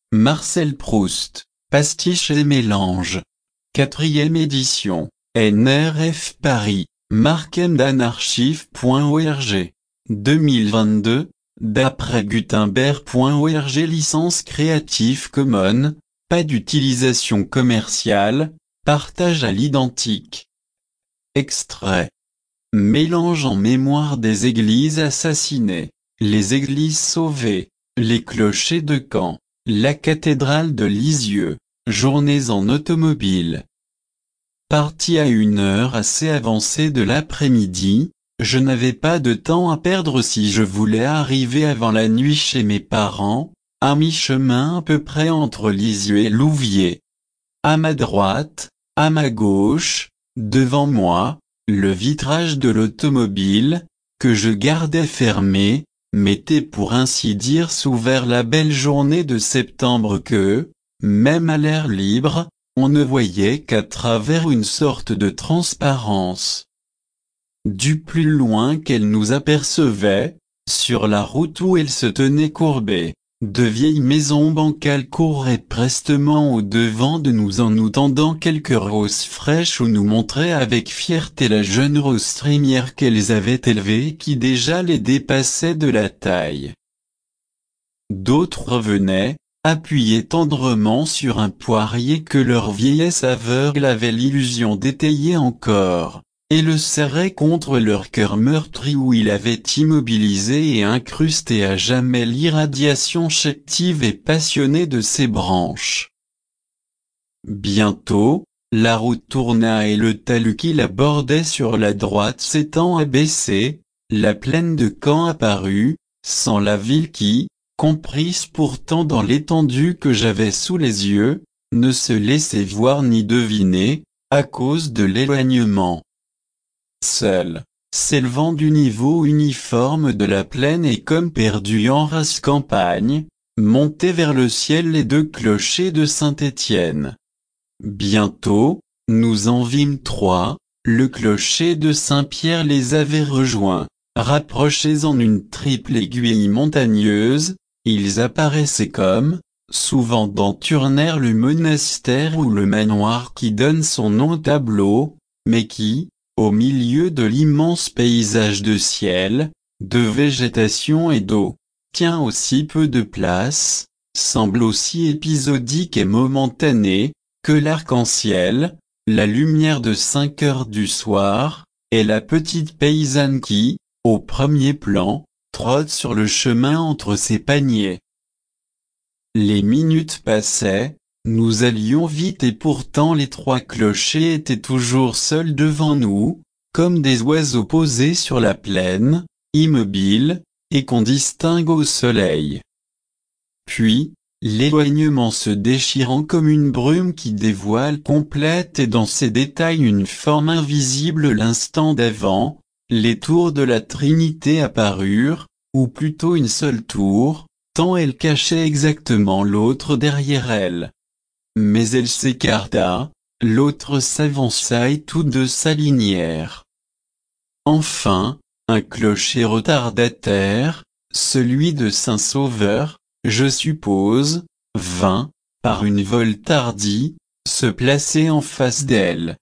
Marcel Proust, Pastiche et mélange. 4e édition. NRF Paris, markemdanarchive.org. 2022, d'après Gutenberg.org. Licence Creative Commons, pas d'utilisation commerciale, partage à l'identique. Extrait. Mélange en mémoire des églises assassinées, les églises sauvées, les clochers de Caen, la cathédrale de Lisieux, journées en automobile. Parti à une heure assez avancée de l'après-midi, je n'avais pas de temps à perdre si je voulais arriver avant la nuit chez mes parents, à mi-chemin à peu près entre Lisieux et Louviers. À ma droite, à ma gauche, devant moi, le vitrage de l'automobile, que je gardais fermé, mettait pour ainsi dire s'ouvert la belle journée de septembre que, même à l'air libre, on ne voyait qu'à travers une sorte de transparence. Du plus loin qu'elle nous apercevait, sur la route où elle se tenait courbée, de vieilles maisons bancales couraient prestement au-devant de nous en nous tendant quelques roses fraîches ou nous montraient avec fierté la jeune rose trémière qu'elles avaient élevée et qui déjà les dépassait de la taille. D'autres revenaient, appuyés tendrement sur un poirier que leur vieillesse aveugle avait l'illusion d'étayer encore, et le serraient contre leur cœur meurtri où il avait immobilisé et incrusté à jamais l'irradiation chétive et passionnée de ses branches. Bientôt, la route tourna et le talus qui la bordait sur la droite s'étant abaissé, la plaine de Caen apparut, sans la ville qui, comprise pourtant dans l'étendue que j'avais sous les yeux, ne se laissait voir ni deviner, à cause de l'éloignement. Seul, s'élevant du niveau uniforme de la plaine et comme perdu en rase campagne, montaient vers le ciel les deux clochers de Saint-Étienne. Bientôt, nous en vîmes trois, le clocher de Saint-Pierre les avait rejoints, rapprochés en une triple aiguille montagneuse. Ils apparaissaient comme, souvent dans Turner le monastère ou le manoir qui donne son nom au tableau, mais qui, au milieu de l'immense paysage de ciel, de végétation et d'eau, tient aussi peu de place, semble aussi épisodique et momentané, que l'arc-en-ciel, la lumière de 5 heures du soir, et la petite paysanne qui, au premier plan, trotte sur le chemin entre ses paniers. Les minutes passaient, nous allions vite et pourtant les trois clochers étaient toujours seuls devant nous, comme des oiseaux posés sur la plaine, immobiles, et qu'on distingue au soleil. Puis, l'éloignement se déchirant comme une brume qui dévoile complète et dans ses détails une forme invisible l'instant d'avant, les tours de la Trinité apparurent, ou plutôt une seule tour, tant elle cachait exactement l'autre derrière elle. Mais elle s'écarta, l'autre s'avança et toutes deux s'alignèrent. Enfin, un clocher retardataire, celui de Saint-Sauveur, je suppose, vint, par une vol tardie, se placer en face d'elle.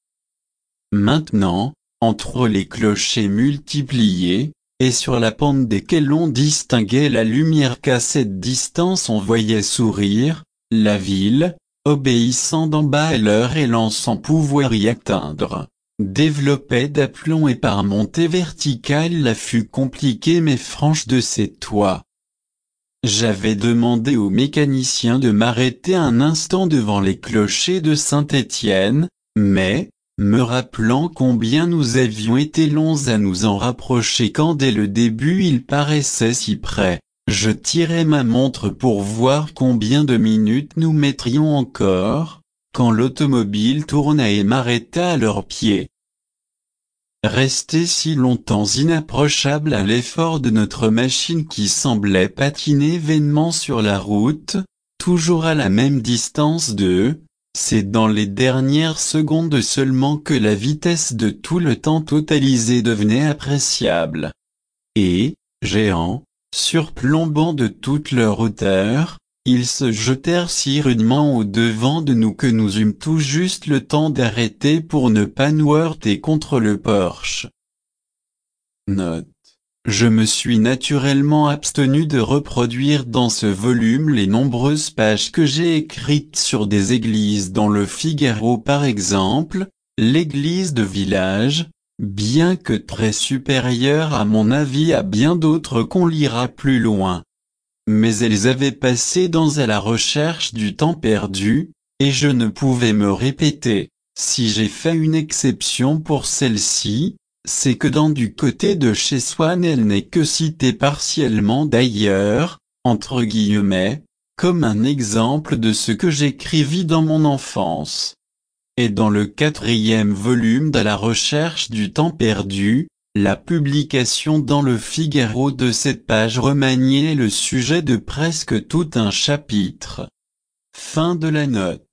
Maintenant, entre les clochers multipliés, et sur la pente desquels on distinguait la lumière qu'à cette distance on voyait sourire, la ville, obéissant d'en bas à leur élan sans pouvoir y atteindre, développait d'aplomb et par montée verticale l'affût compliqué mais franche de ses toits. J'avais demandé au mécanicien de m'arrêter un instant devant les clochers de Saint-Étienne, mais, me rappelant combien nous avions été longs à nous en rapprocher quand dès le début il paraissait si près, je tirai ma montre pour voir combien de minutes nous mettrions encore, quand l'automobile tourna et m'arrêta à leurs pieds. Resté si longtemps inapprochable à l'effort de notre machine qui semblait patiner vainement sur la route, toujours à la même distance d'eux, c'est dans les dernières secondes seulement que la vitesse de tout le temps totalisé devenait appréciable. Et, géants, surplombant de toute leur hauteur, Ils se jetèrent si rudement au-devant de nous que nous eûmes tout juste le temps d'arrêter pour ne pas nous heurter contre le porche. Note. Je me suis naturellement abstenu de reproduire dans ce volume les nombreuses pages que j'ai écrites sur des églises dans le Figaro par exemple, l'église de village, bien que très supérieure à mon avis à bien d'autres qu'on lira plus loin. Mais elles avaient passé dans À la recherche du temps perdu, et je ne pouvais me répéter, si j'ai fait une exception pour celle-ci, c'est que dans Du côté de chez Swann elle n'est que citée partiellement d'ailleurs, entre guillemets, comme un exemple de ce que j'écrivis dans mon enfance. Et dans le 4e volume d'À la recherche du temps perdu, la publication dans le Figaro de cette page remaniait le sujet de presque tout un chapitre. Fin de la note.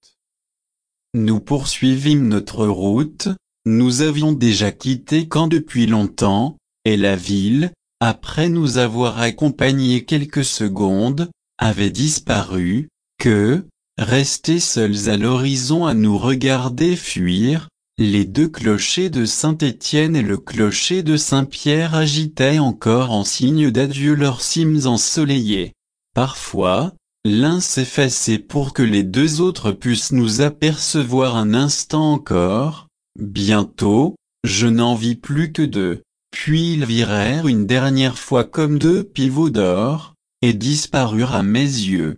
Nous poursuivîmes notre route, nous avions déjà quitté Caen depuis longtemps, et la ville, après nous avoir accompagnés quelques secondes, avait disparu, que, restés seuls à l'horizon à nous regarder fuir, les 2 clochers de Saint-Étienne et le clocher de Saint-Pierre agitaient encore en signe d'adieu leurs cimes ensoleillées. Parfois, l'un s'effaçait pour que les 2 autres puissent nous apercevoir un instant encore. Bientôt, je n'en vis plus que 2, puis ils virèrent une dernière fois comme 2 pivots d'or, et disparurent à mes yeux.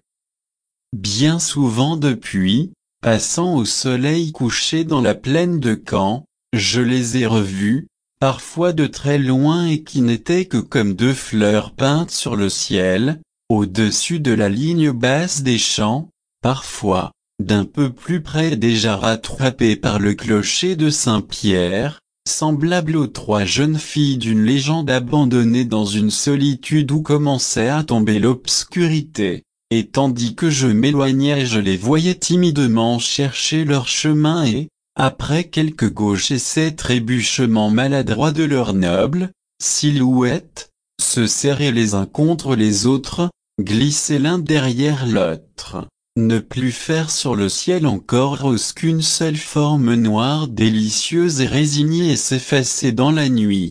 Bien souvent depuis, passant au soleil couché dans la plaine de Caen, je les ai revus, parfois de très loin et qui n'étaient que comme 2 fleurs peintes sur le ciel, au-dessus de la ligne basse des champs, parfois, d'un peu plus près déjà rattrapés par le clocher de Saint-Pierre, semblables aux 3 jeunes filles d'une légende abandonnée dans une solitude où commençait à tomber l'obscurité. Et tandis que je m'éloignais je les voyais timidement chercher leur chemin et, après quelques gauches essais trébuchements maladroits de leurs nobles silhouettes, se serrer les uns contre les autres, glisser l'un derrière l'autre, ne plus faire sur le ciel encore rose qu'une seule forme noire délicieuse et résignée et s'effacer dans la nuit.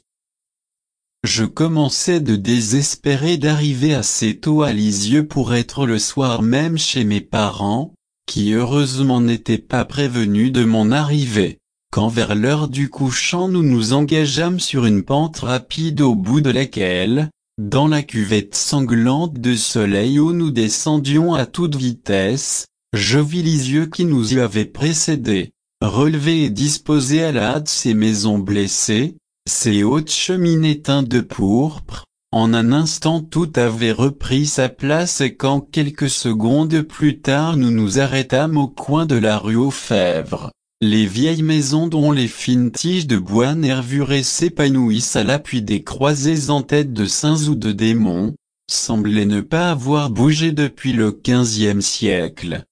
Je commençais de désespérer d'arriver assez tôt à Lisieux pour être le soir même chez mes parents, qui heureusement n'étaient pas prévenus de mon arrivée, quand vers l'heure du couchant nous nous engageâmes sur une pente rapide au bout de laquelle, dans la cuvette sanglante de soleil où nous descendions à toute vitesse, je vis Lisieux qui nous y avait précédés, relevé et disposé à la hâte ses maisons blessées, ces hautes cheminées teintes de pourpre. En un instant tout avait repris sa place et quand quelques secondes plus tard nous nous arrêtâmes au coin de la rue aux Fèvres, les vieilles maisons dont les fines tiges de bois nervuré s'épanouissent à l'appui des croisées en tête de saints ou de démons, semblaient ne pas avoir bougé depuis le XVe siècle.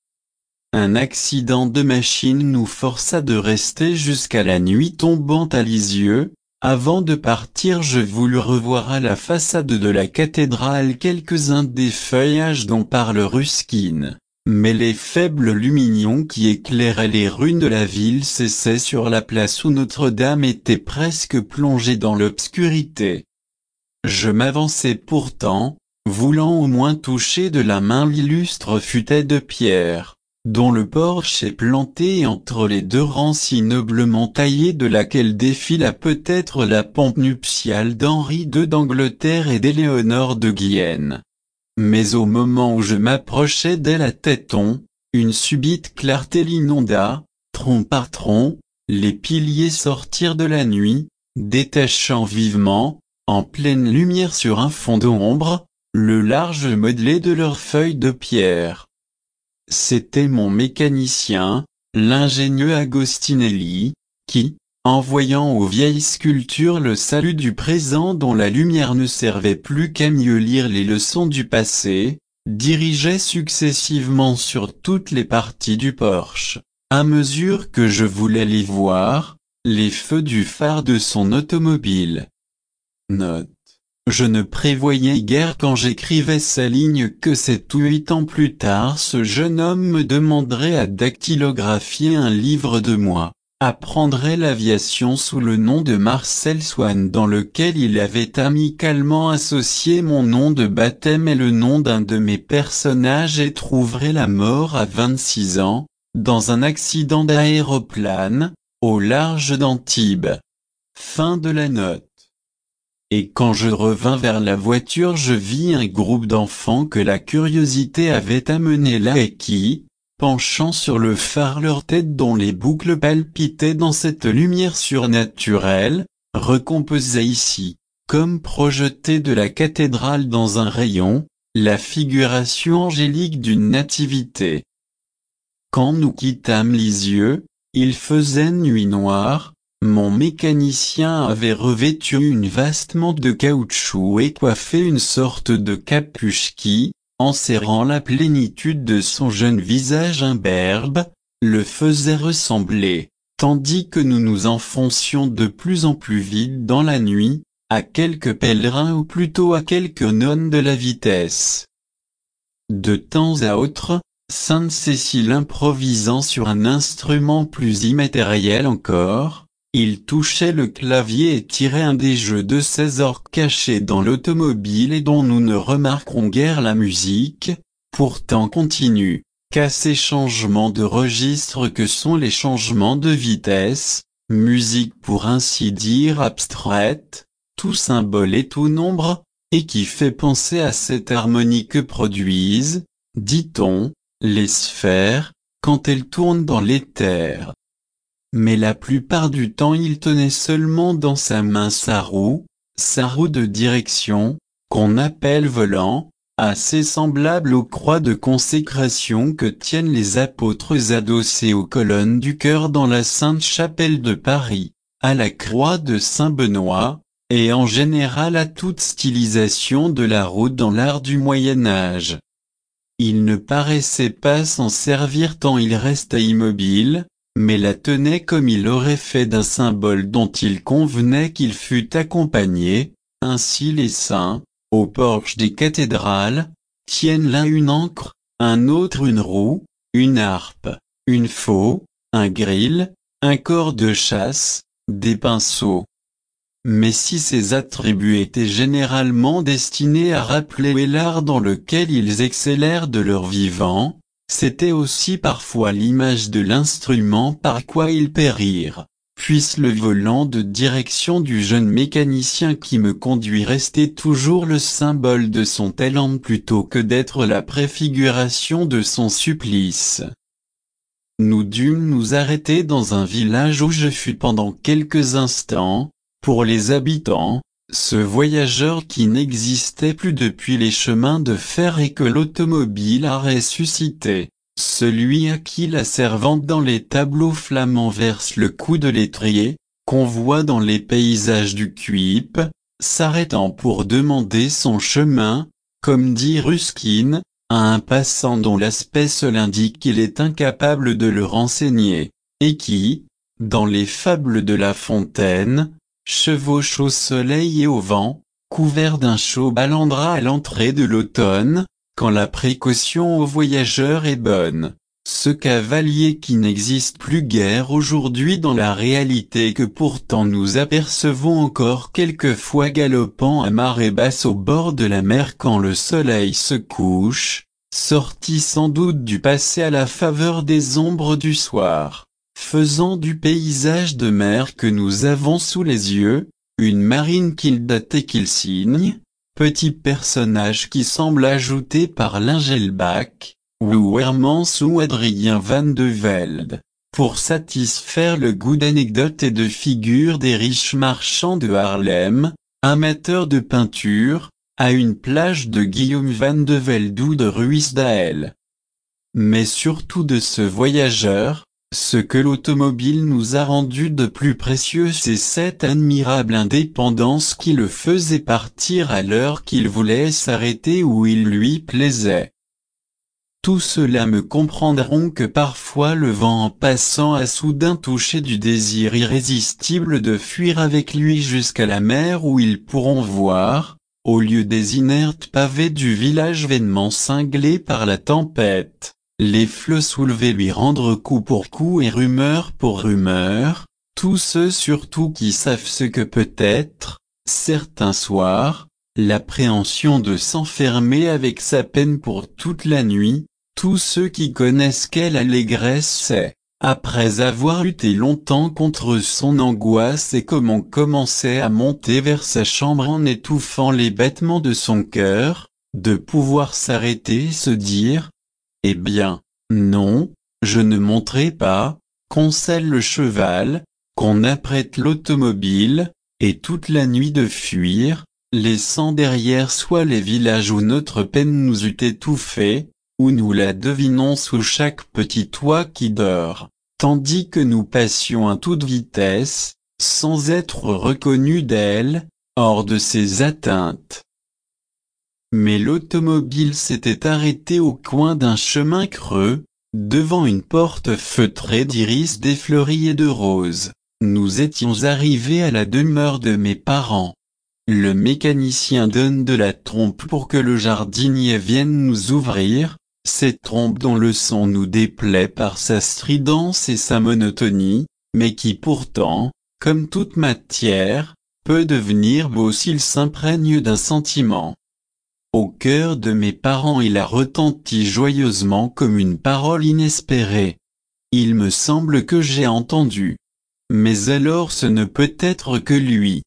Un accident de machine nous força de rester jusqu'à la nuit tombante à Lisieux. Avant de partir je voulus revoir à la façade de la cathédrale quelques-uns des feuillages dont parle Ruskin, mais les faibles lumignons qui éclairaient les rues de la ville cessaient sur la place où Notre-Dame était presque plongée dans l'obscurité. Je m'avançai pourtant, voulant au moins toucher de la main l'illustre futaie de pierre, dont le porche est planté entre les 2 rangs si noblement taillés de laquelle défila peut-être la pompe nuptiale d'Henri II d'Angleterre et d'Éléonore de Guyenne. Mais au moment où je m'approchais d'elle à tâtons, une subite clarté l'inonda, tronc par tronc, les piliers sortirent de la nuit, détachant vivement, en pleine lumière sur un fond d'ombre, le large modelé de leurs feuilles de pierre. C'était mon mécanicien, l'ingénieux Agostinelli, qui, en voyant aux vieilles sculptures le salut du présent dont la lumière ne servait plus qu'à mieux lire les leçons du passé, dirigeait successivement sur toutes les parties du porche, à mesure que je voulais les voir, les feux du phare de son automobile. Note. Je ne prévoyais guère quand j'écrivais ces lignes que 7 ou 8 ans plus tard ce jeune homme me demanderait à dactylographier un livre de moi, apprendrait l'aviation sous le nom de Marcel Swann dans lequel il avait amicalement associé mon nom de baptême et le nom d'un de mes personnages et trouverait la mort à 26 ans, dans un accident d'aéroplane, au large d'Antibes. Fin de la note. Et quand je revins vers la voiture je vis un groupe d'enfants que la curiosité avait amenés là et qui, penchant sur le phare leurs têtes dont les boucles palpitaient dans cette lumière surnaturelle, recomposaient ici, comme projetée de la cathédrale dans un rayon, la figuration angélique d'une nativité. Quand nous quittâmes Lisieux, il faisait nuit noire. Mon mécanicien avait revêtu une vaste mante de caoutchouc et coiffé une sorte de capuche qui, enserrant la plénitude de son jeune visage imberbe, le faisait ressembler, tandis que nous nous enfoncions de plus en plus vite dans la nuit, à quelques pèlerins ou plutôt à quelques nonnes de la vitesse. De temps à autre, Sainte Cécile improvisant sur un instrument plus immatériel encore, il touchait le clavier et tirait un des jeux de ces orgues cachés dans l'automobile et dont nous ne remarquerons guère la musique, pourtant continue, qu'à ces changements de registre que sont les changements de vitesse, musique pour ainsi dire abstraite, tout symbole et tout nombre, et qui fait penser à cette harmonie que produisent, dit-on, les sphères, quand elles tournent dans l'éther. Mais la plupart du temps il tenait seulement dans sa main sa roue de direction, qu'on appelle volant, assez semblable aux croix de consécration que tiennent les apôtres adossés aux colonnes du chœur dans la Sainte-Chapelle de Paris, à la croix de Saint-Benoît, et en général à toute stylisation de la roue dans l'art du Moyen-Âge. Il ne paraissait pas s'en servir tant il restait immobile, mais la tenait comme il aurait fait d'un symbole dont il convenait qu'il fût accompagné, ainsi les saints, au porche des cathédrales, tiennent l'un une ancre, un autre une roue, une harpe, une faux, un gril, un cor de chasse, des pinceaux. Mais si ces attributs étaient généralement destinés à rappeler l'art dans lequel ils excellèrent de leur vivant, c'était aussi parfois l'image de l'instrument par quoi ils périrent, puisse le volant de direction du jeune mécanicien qui me conduit restait toujours le symbole de son talent plutôt que d'être la préfiguration de son supplice. Nous dûmes nous arrêter dans un village où je fus pendant quelques instants, pour les habitants, ce voyageur qui n'existait plus depuis les chemins de fer et que l'automobile a ressuscité, celui à qui la servante dans les tableaux flamands verse le coup de l'étrier, qu'on voit dans les paysages du Cuip, s'arrêtant pour demander son chemin, comme dit Ruskin, à un passant dont l'aspect seul indique qu'il est incapable de le renseigner, et qui, dans les fables de La Fontaine, chevauche au soleil et au vent, couvert d'un chaud balandra à l'entrée de l'automne, quand la précaution au voyageur est bonne. Ce cavalier qui n'existe plus guère aujourd'hui dans la réalité et que pourtant nous apercevons encore quelquefois galopant à marée basse au bord de la mer quand le soleil se couche, sorti sans doute du passé à la faveur des ombres du soir, faisant du paysage de mer que nous avons sous les yeux, une marine qu'il date et qu'il signe, petit personnage qui semble ajouté par l'Engelbach, ou Hermance ou Adrien van de Velde, pour satisfaire le goût d'anecdotes et de figures des riches marchands de Haarlem, amateurs de peinture, à une plage de Guillaume van de Velde ou de Ruysdael. Mais surtout de ce voyageur, ce que l'automobile nous a rendu de plus précieux c'est cette admirable indépendance qui le faisait partir à l'heure qu'il voulait s'arrêter où il lui plaisait. Tous ceux-là me comprendront que parfois le vent en passant a soudain touché du désir irrésistible de fuir avec lui jusqu'à la mer où ils pourront voir, au lieu des inertes pavés du village vainement cinglés par la tempête, les flots soulevés lui rendre coup pour coup et rumeur pour rumeur, tous ceux surtout qui savent ce que peut être, certains soirs, l'appréhension de s'enfermer avec sa peine pour toute la nuit, tous ceux qui connaissent quelle allégresse c'est, après avoir lutté longtemps contre son angoisse et comment commençait à monter vers sa chambre en étouffant les battements de son cœur, de pouvoir s'arrêter et se dire « Eh bien, non, je ne monterai pas, qu'on selle le cheval, qu'on apprête l'automobile, et toute la nuit de fuir, laissant derrière soi les villages où notre peine nous eût étouffés, où nous la devinons sous chaque petit toit qui dort, tandis que nous passions à toute vitesse, sans être reconnus d'elle, hors de ses atteintes. » Mais l'automobile s'était arrêtée au coin d'un chemin creux, devant une porte feutrée d'iris défleuris et de roses. Nous étions arrivés à la demeure de mes parents. Le mécanicien donne de la trompe pour que le jardinier vienne nous ouvrir, cette trompe dont le son nous déplaît par sa stridence et sa monotonie, mais qui pourtant, comme toute matière, peut devenir beau s'il s'imprègne d'un sentiment. Au cœur de mes parents il a retenti joyeusement comme une parole inespérée. Il me semble que j'ai entendu. Mais alors ce ne peut être que lui.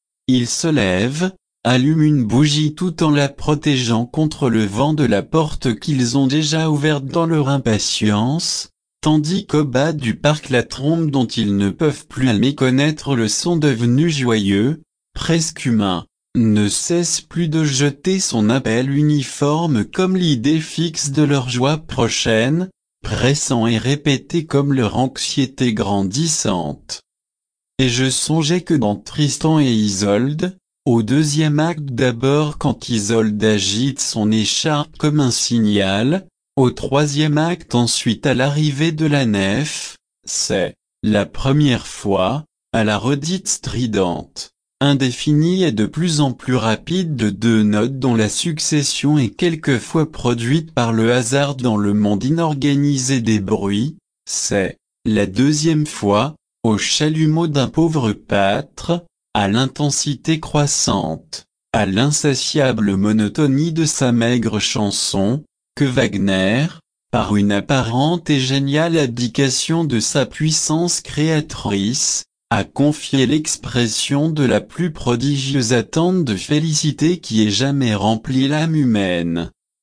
Il se lève, allume une bougie tout en la protégeant contre le vent de la porte qu'ils ont déjà ouverte dans leur impatience, tandis qu'au bas du parc la trompe dont ils ne peuvent plus à méconnaître le son devenu joyeux, presque humain, ne cesse plus de jeter son appel uniforme comme l'idée fixe de leur joie prochaine, pressant et répété comme leur anxiété grandissante. Et je songeais que dans Tristan et Isolde, au deuxième acte d'abord quand Isolde agite son écharpe comme un signal, au troisième acte ensuite à l'arrivée de la nef, c'est, la première fois, à la redite stridente, indéfinie et de plus en plus rapide de deux notes dont la succession est quelquefois produite par le hasard dans le monde inorganisé des bruits, c'est, la deuxième fois, au chalumeau d'un pauvre pâtre, à l'intensité croissante, à l'insatiable monotonie de sa maigre chanson, que Wagner, par une apparente et géniale abdication de sa puissance créatrice, a confié l'expression de la plus prodigieuse attente de félicité qui ait jamais rempli l'âme humaine.